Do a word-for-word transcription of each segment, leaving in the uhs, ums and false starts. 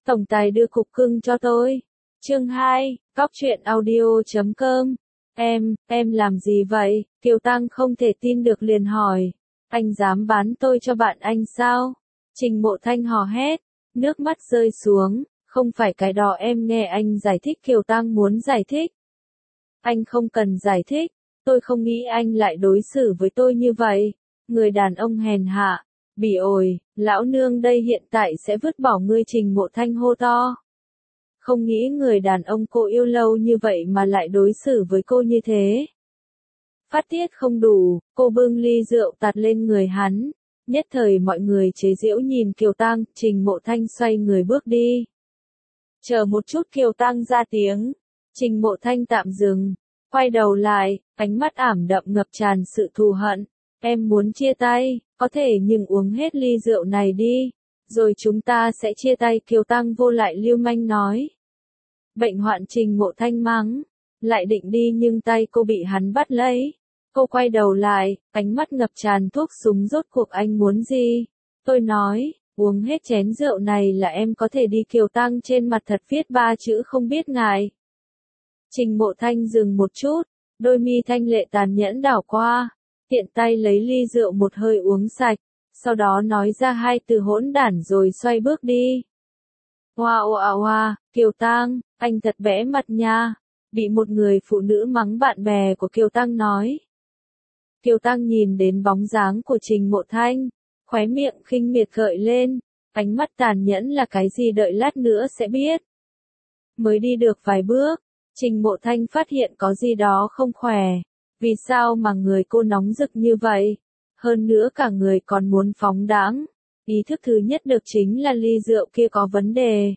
Tổng tài đưa cục cưng cho tôi. Chương hai, Góc truyện audio chấm com. Em, em làm gì vậy? Kiều Tăng không thể tin được liền hỏi. Anh dám bán tôi cho bạn anh sao? Trình Mộ Thanh hò hét, nước mắt rơi xuống. Không phải cái đó, em nghe anh giải thích. Kiều Tăng muốn giải thích. Anh không cần giải thích. Tôi không nghĩ anh lại đối xử với tôi như vậy. Người đàn ông hèn hạ. Bỉ ổi, lão nương đây hiện tại sẽ vứt bỏ ngươi. Trình Mộ Thanh hô to. Không nghĩ người đàn ông cô yêu lâu như vậy mà lại đối xử với cô như thế. Phát tiết không đủ, cô bưng ly rượu tạt lên người hắn. Nhất thời mọi người chế giễu nhìn Kiều Tăng. Trình Mộ Thanh xoay người bước đi. Chờ một chút, Kiều Tăng ra tiếng. Trình Mộ Thanh tạm dừng, quay đầu lại, ánh mắt ảm đậm ngập tràn sự thù hận. Em muốn chia tay, có thể nhưng uống hết ly rượu này đi, rồi chúng ta sẽ chia tay. Kiều Tăng vô lại lưu manh nói. Bệnh hoạn. Trình Mộ Thanh mắng, lại định đi nhưng tay cô bị hắn bắt lấy. Cô quay đầu lại, ánh mắt ngập tràn thuốc súng. Rốt cuộc anh muốn gì? Tôi nói, uống hết chén rượu này là em có thể đi. Kiều Tăng trên mặt thật viết ba chữ không biết ngại. Trình Mộ Thanh dừng một chút, đôi mi thanh lệ tàn nhẫn đảo qua, tiện tay lấy ly rượu một hơi uống sạch, sau đó nói ra hai từ hỗn đản rồi xoay bước đi. Hoa oa oa, Kiều Tăng, anh thật bẽ mặt nha, bị một người phụ nữ mắng. Bạn bè của Kiều Tăng nói. Kiều Tăng nhìn đến bóng dáng của Trình Mộ Thanh, khóe miệng khinh miệt gợi lên, ánh mắt tàn nhẫn là cái gì đợi lát nữa sẽ biết. Mới đi được vài bước, Trình Mộ Thanh phát hiện có gì đó không khỏe. Vì sao mà người cô nóng rực như vậy? Hơn nữa cả người còn muốn phóng đãng. Ý thức thứ nhất được chính là ly rượu kia có vấn đề.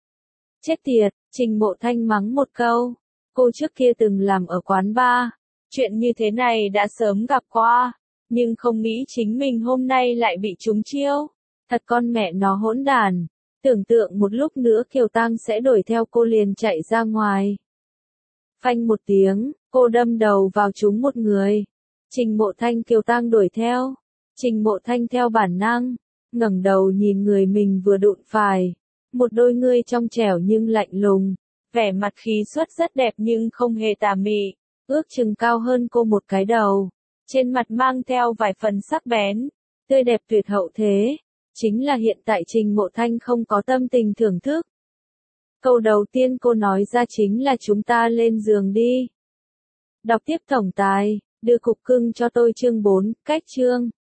Chết tiệt, Trình Mộ Thanh mắng một câu. Cô trước kia từng làm ở quán bar. Chuyện như thế này đã sớm gặp qua. Nhưng không nghĩ chính mình hôm nay lại bị trúng chiêu. Thật con mẹ nó hỗn đản. Tưởng tượng một lúc nữa Kiều Tăng sẽ đuổi theo cô liền chạy ra ngoài. Phanh một tiếng, cô đâm đầu vào trúng một người. Trình Mộ Thanh. Kiều Tăng đuổi theo. Trình Mộ Thanh theo bản năng, ngẩng đầu nhìn người mình vừa đụng phải. Một đôi ngươi trong trẻo nhưng lạnh lùng, vẻ mặt khí xuất rất đẹp nhưng không hề tà mị, ước chừng cao hơn cô một cái đầu. Trên mặt mang theo vài phần sắc bén, tươi đẹp tuyệt hậu thế. Chính là hiện tại Trình Mộ Thanh không có tâm tình thưởng thức. Câu đầu tiên cô nói ra chính là chúng ta lên giường đi. Đọc tiếp. Tổng tài, đưa cục cưng cho tôi. Chương bốn, cách chương.